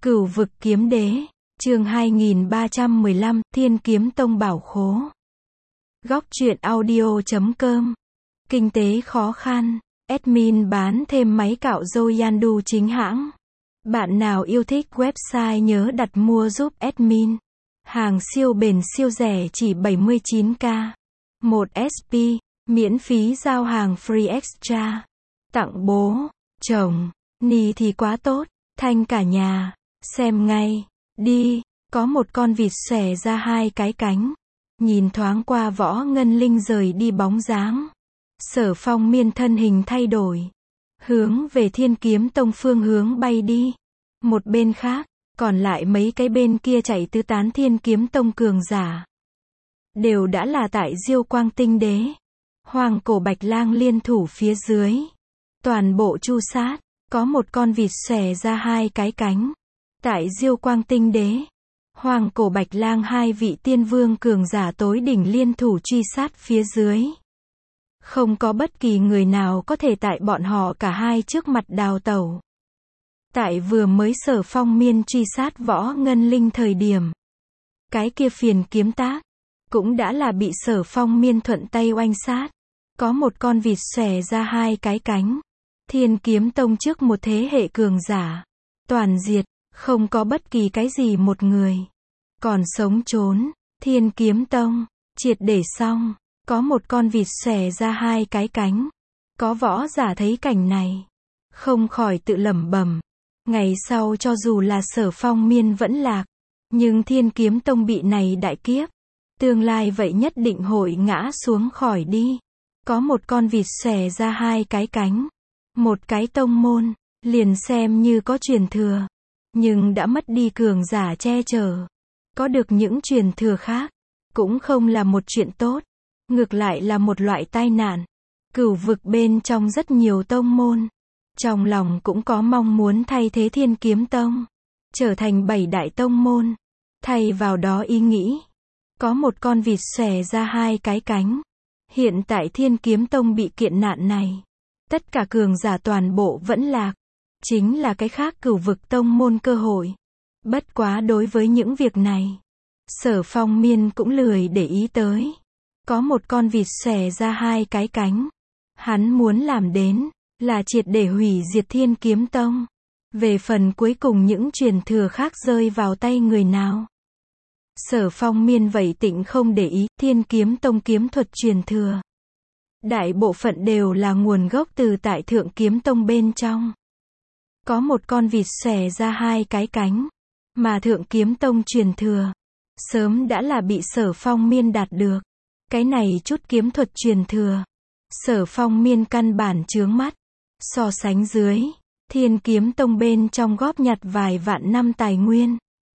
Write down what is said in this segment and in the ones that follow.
Cửu vực kiếm đế, chương 2315, Thiên Kiếm Tông bảo khố. Góc truyện audio.com. Kinh tế khó khăn, admin bán thêm máy cạo râu Yandu chính hãng. Bạn nào yêu thích website nhớ đặt mua giúp admin. Hàng siêu bền siêu rẻ chỉ 79k. 1 SP, miễn phí giao hàng free extra. Tặng bố, chồng, ni thì quá tốt, thanh cả nhà. Xem ngay, đi, có một con vịt xòe ra hai cái cánh. Nhìn thoáng qua Võ Ngân Linh rời đi bóng dáng. Sở Phong Miên thân hình thay đổi. Hướng về Thiên Kiếm Tông phương hướng bay đi. Một bên khác, còn lại mấy cái bên kia chạy tứ tán Thiên Kiếm Tông cường giả. Đều đã là tại Diêu Quang Tinh Đế. Hoàng Cổ Bạch Lang liên thủ phía dưới. Toàn bộ chu sát, có một con vịt xòe ra hai cái cánh. Tại Diêu Quang Tinh Đế, Hoàng Cổ Bạch Lang hai vị tiên vương cường giả tối đỉnh liên thủ truy sát phía dưới. Không có bất kỳ người nào có thể tại bọn họ cả hai trước mặt đào tẩu. Tại vừa mới Sở Phong Miên truy sát Võ Ngân Linh thời điểm, cái kia phiền kiếm tác cũng đã là bị Sở Phong Miên thuận tay oanh sát. Có một con vịt xòe ra hai cái cánh. Thiên Kiếm Tông trước một thế hệ cường giả, toàn diệt, không có bất kỳ cái gì một người còn sống trốn. Thiên Kiếm Tông triệt để xong. Có một con vịt xòe ra hai cái cánh. Có võ giả thấy cảnh này, không khỏi tự lẩm bẩm, ngày sau cho dù là Sở Phong Miên vẫn lạc, nhưng Thiên Kiếm Tông bị này đại kiếp, tương lai vậy nhất định hội ngã xuống khỏi đi. Có một con vịt xòe ra hai cái cánh. Một cái tông môn, liền xem như có truyền thừa, nhưng đã mất đi cường giả che chở. Có được những truyền thừa khác, cũng không là một chuyện tốt, ngược lại là một loại tai nạn. Cửu vực bên trong rất nhiều tông môn, trong lòng cũng có mong muốn thay thế Thiên Kiếm Tông, trở thành 7 đại tông môn. Thay vào đó ý nghĩ, có một con vịt xòe ra hai cái cánh. Hiện tại Thiên Kiếm Tông bị kiện nạn này, tất cả cường giả toàn bộ vẫn lạc, chính là cái khác cửu vực tông môn cơ hội. Bất quá đối với những việc này, Sở Phong Miên cũng lười để ý tới. Có một con vịt xòe ra hai cái cánh. Hắn muốn làm đến là triệt để hủy diệt Thiên Kiếm Tông. Về phần cuối cùng những truyền thừa khác rơi vào tay người nào, Sở Phong Miên vậy tịnh không để ý. Thiên Kiếm Tông kiếm thuật truyền thừa, đại bộ phận đều là nguồn gốc từ tại Thượng Kiếm Tông bên trong. Có một con vịt xòe ra hai cái cánh, mà Thượng Kiếm Tông truyền thừa, sớm đã là bị Sở Phong Miên đạt được. Cái này chút kiếm thuật truyền thừa, Sở Phong Miên căn bản chướng mắt. So sánh dưới, Thiên Kiếm Tông bên trong góp nhặt vài vạn năm tài nguyên,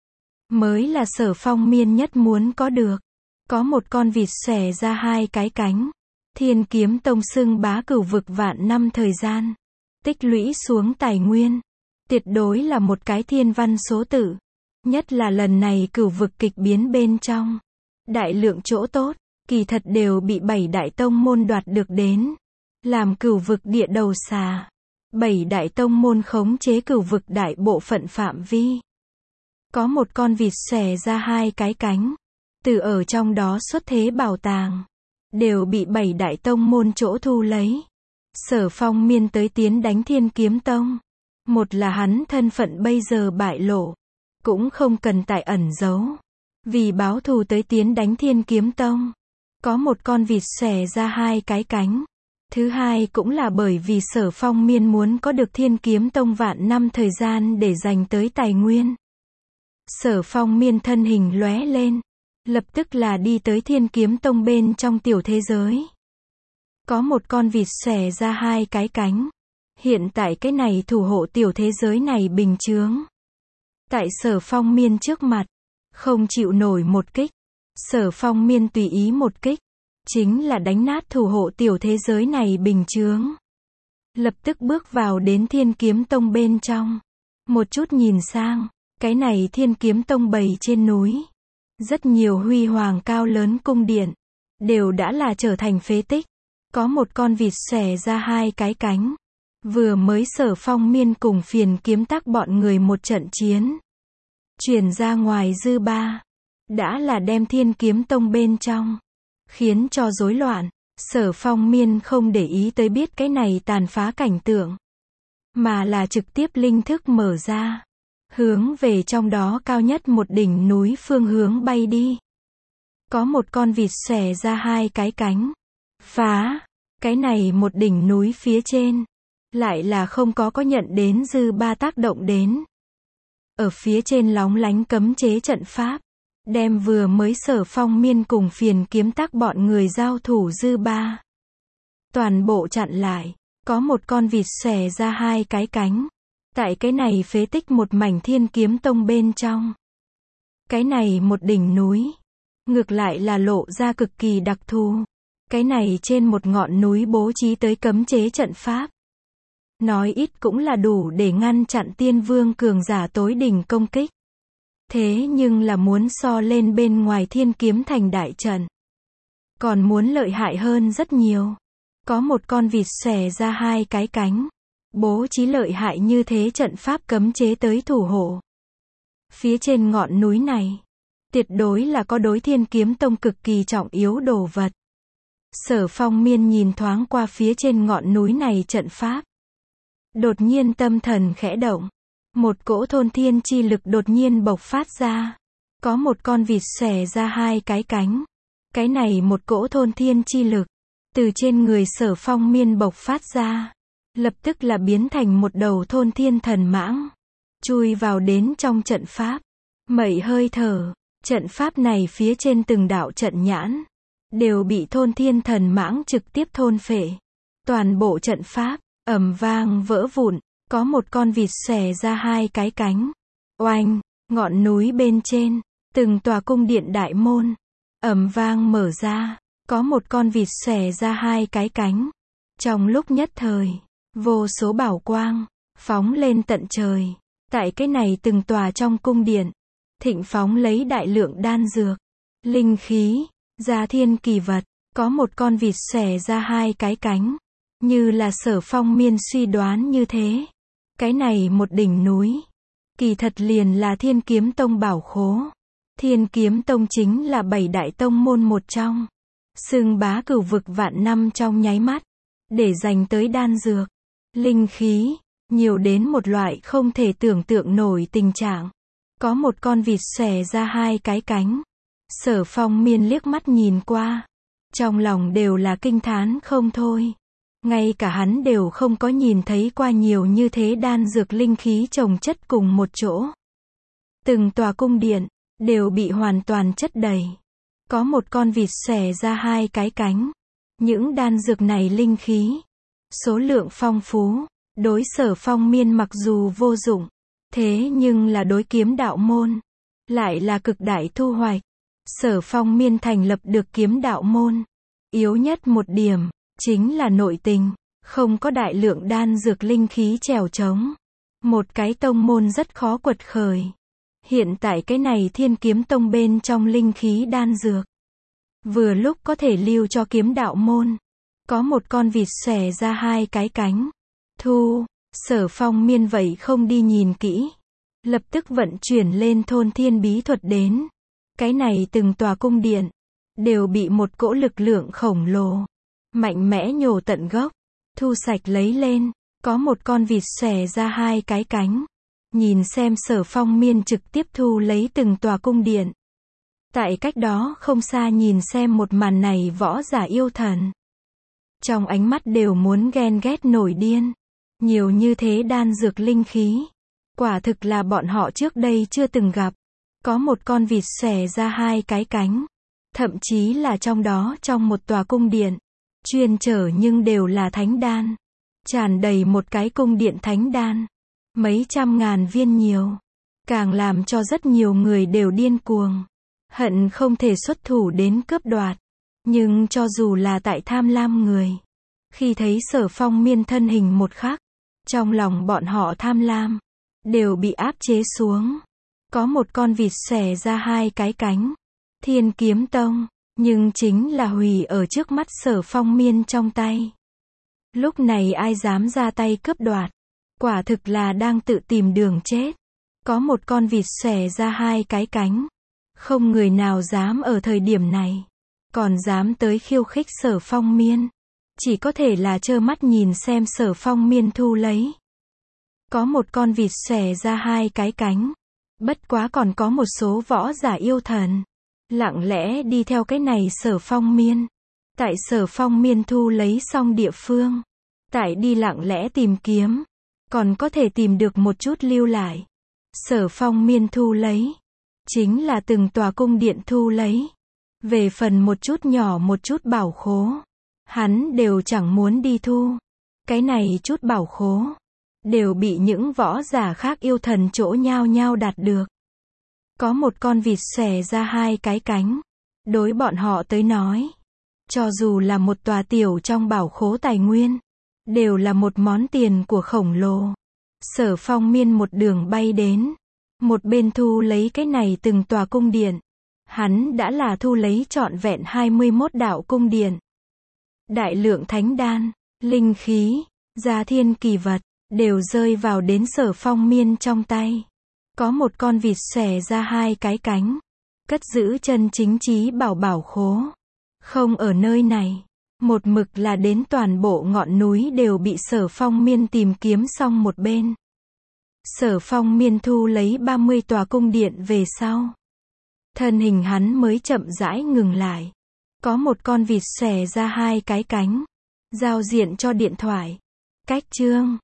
mới là Sở Phong Miên nhất muốn có được. Có một con vịt xòe ra hai cái cánh. Thiên Kiếm Tông xưng bá cửu vực vạn năm thời gian, tích lũy xuống tài nguyên, tuyệt đối là một cái thiên văn số tự. Nhất là lần này cửu vực kịch biến bên trong, đại lượng chỗ tốt, kỳ thật đều bị 7 đại tông môn đoạt được đến. Làm cửu vực địa đầu xà, 7 đại tông môn khống chế cửu vực đại bộ phận phạm vi. Có một con vịt xòe ra hai cái cánh. Từ ở trong đó xuất thế bảo tàng, đều bị 7 đại tông môn chỗ thu lấy. Sở Phong Miên tới tiến đánh Thiên Kiếm Tông. Một là hắn thân phận bây giờ bại lộ, cũng không cần tại ẩn giấu. Vì báo thù tới tiến đánh Thiên Kiếm Tông. Có một con vịt xòe ra hai cái cánh. Thứ hai cũng là bởi vì Sở Phong Miên muốn có được Thiên Kiếm Tông vạn năm thời gian để dành tới tài nguyên. Sở Phong Miên thân hình lóe lên, lập tức là đi tới Thiên Kiếm Tông bên trong tiểu thế giới. Có một con vịt xòe ra hai cái cánh. Hiện tại cái này thủ hộ tiểu thế giới này bình chướng. Tại Sở Phong Miên trước mặt, không chịu nổi một kích. Sở Phong Miên tùy ý một kích, chính là đánh nát thủ hộ tiểu thế giới này bình chướng. Lập tức bước vào đến Thiên Kiếm Tông bên trong. Một chút nhìn sang, cái này Thiên Kiếm Tông bày trên núi, rất nhiều huy hoàng cao lớn cung điện, đều đã là trở thành phế tích. Có một con vịt xòe ra hai cái cánh. Vừa mới Sở Phong Miên cùng phiền kiếm tác bọn người một trận chiến, truyền ra ngoài dư ba, đã là đem Thiên Kiếm Tông bên trong, khiến cho rối loạn. Sở Phong Miên không để ý tới biết cái này tàn phá cảnh tượng, mà là trực tiếp linh thức mở ra, hướng về trong đó cao nhất một đỉnh núi phương hướng bay đi. Có một con vịt xòe ra hai cái cánh, phá, cái này một đỉnh núi phía trên, lại là không có nhận đến dư ba tác động đến. Ở phía trên lóng lánh cấm chế trận pháp, đem vừa mới Sở Phong Miên cùng Phiền Kiếm Tắc bọn người giao thủ dư ba, toàn bộ chặn lại. Có một con vịt xòe ra hai cái cánh, tại cái này phế tích một mảnh Thiên Kiếm Tông bên trong. Cái này một đỉnh núi, ngược lại là lộ ra cực kỳ đặc thù. Cái này trên một ngọn núi bố trí tới cấm chế trận pháp, nói ít cũng là đủ để ngăn chặn Tiên Vương cường giả tối đỉnh công kích. Thế nhưng là muốn so lên bên ngoài Thiên Kiếm Thành đại trận, còn muốn lợi hại hơn rất nhiều. Có một con vịt xòe ra hai cái cánh, bố trí lợi hại như thế trận pháp cấm chế tới thủ hộ. Phía trên ngọn núi này, tuyệt đối là có đối Thiên Kiếm Tông cực kỳ trọng yếu đồ vật. Sở Phong Miên nhìn thoáng qua phía trên ngọn núi này trận pháp, đột nhiên tâm thần khẽ động, một cỗ thôn thiên chi lực đột nhiên bộc phát ra. Có một con vịt xòe ra hai cái cánh, cái này một cỗ thôn thiên chi lực từ trên người Sở Phong Miên bộc phát ra, lập tức là biến thành một đầu thôn thiên thần mãng, chui vào đến trong trận pháp. Mẩy hơi thở, trận pháp này phía trên từng đạo trận nhãn, đều bị thôn thiên thần mãng trực tiếp thôn phệ. Toàn bộ trận pháp, ầm vang vỡ vụn, có một con vịt xòe ra hai cái cánh. Oanh, ngọn núi bên trên, từng tòa cung điện đại môn, ầm vang mở ra. Có một con vịt xòe ra hai cái cánh. Trong lúc nhất thời, vô số bảo quang phóng lên tận trời. Tại cái này từng tòa trong cung điện, thịnh phóng lấy đại lượng đan dược, linh khí, gia thiên kỳ vật. Có một con vịt xòe ra hai cái cánh, như là Sở Phong Miên suy đoán như thế. Cái này một đỉnh núi, kỳ thật liền là Thiên Kiếm Tông bảo khố. Thiên Kiếm Tông chính là 7 đại tông môn một trong, xưng bá cửu vực vạn năm trong nháy mắt, để dành tới đan dược, linh khí, nhiều đến một loại không thể tưởng tượng nổi tình trạng. Có một con vịt xòe ra hai cái cánh, Sở Phong Miên liếc mắt nhìn qua, trong lòng đều là kinh thán không thôi. Ngay cả hắn đều không có nhìn thấy qua nhiều như thế đan dược linh khí chồng chất cùng một chỗ. Từng tòa cung điện đều bị hoàn toàn chất đầy. Có một con vịt xòe ra hai cái cánh. Những đan dược này linh khí, số lượng phong phú, đối Sở Phong Miên mặc dù vô dụng, thế nhưng là đối kiếm đạo môn, lại là cực đại thu hoạch. Sở Phong Miên thành lập được kiếm đạo môn, yếu nhất một điểm, chính là nội tình, không có đại lượng đan dược linh khí trèo trống. Một cái tông môn rất khó quật khởi. Hiện tại cái này Thiên Kiếm Tông bên trong linh khí đan dược, vừa lúc có thể lưu cho kiếm đạo môn. Có một con vịt xòe ra hai cái cánh. Thu, Sở Phong Miên vậy không đi nhìn kỹ, lập tức vận chuyển lên thôn thiên bí thuật đến. Cái này từng tòa cung điện, đều bị một cỗ lực lượng khổng lồ, mạnh mẽ nhổ tận gốc, thu sạch lấy lên. Có một con vịt xòe ra hai cái cánh. Nhìn xem Sở Phong Miên trực tiếp thu lấy từng tòa cung điện. Tại cách đó không xa nhìn xem một màn này võ giả yêu thần, trong ánh mắt đều muốn ghen ghét nổi điên. Nhiều như thế đan dược linh khí, quả thực là bọn họ trước đây chưa từng gặp. Có một con vịt xòe ra hai cái cánh, thậm chí là trong đó trong một tòa cung điện, chuyên chở nhưng đều là thánh đan, tràn đầy một cái cung điện thánh đan, mấy trăm ngàn viên nhiều, càng làm cho rất nhiều người đều điên cuồng, hận không thể xuất thủ đến cướp đoạt. Nhưng cho dù là tại tham lam người, khi thấy Sở Phong Miên thân hình một khắc, trong lòng bọn họ tham lam đều bị áp chế xuống. Có một con vịt xòe ra hai cái cánh, Thiên Kiếm Tông, nhưng chính là hủy ở trước mắt Sở Phong Miên trong tay. Lúc này ai dám ra tay cướp đoạt, quả thực là đang tự tìm đường chết. Có một con vịt xòe ra hai cái cánh. Không người nào dám ở thời điểm này, còn dám tới khiêu khích Sở Phong Miên. Chỉ có thể là trơ mắt nhìn xem Sở Phong Miên thu lấy. Có một con vịt xòe ra hai cái cánh. Bất quá còn có một số võ giả yêu thần, lặng lẽ đi theo cái này Sở Phong Miên. Tại Sở Phong Miên thu lấy xong địa phương, tại đi lặng lẽ tìm kiếm, còn có thể tìm được một chút lưu lại. Sở Phong Miên thu lấy, chính là từng tòa cung điện thu lấy. Về phần một chút nhỏ một chút bảo khố, hắn đều chẳng muốn đi thu. Cái này chút bảo khố, đều bị những võ giả khác yêu thần chỗ nhao nhao đạt được. Có một con vịt xòe ra hai cái cánh. Đối bọn họ tới nói, cho dù là một tòa tiểu trong bảo khố tài nguyên, đều là một món tiền của khổng lồ. Sở Phong Miên một đường bay đến, một bên thu lấy cái này từng tòa cung điện. Hắn đã là thu lấy trọn vẹn 21 đạo cung điện. Đại lượng thánh đan, linh khí, gia thiên kỳ vật, đều rơi vào đến Sở Phong Miên trong tay. Có một con vịt xòe ra hai cái cánh, cất giữ chân chính trí bảo bảo khố. Không ở nơi này, một mực là đến toàn bộ ngọn núi đều bị Sở Phong Miên tìm kiếm xong một bên. Sở Phong Miên thu lấy 30 tòa cung điện về sau, thân hình hắn mới chậm rãi ngừng lại. Có một con vịt xòe ra hai cái cánh, giao diện cho điện thoại. Cách chương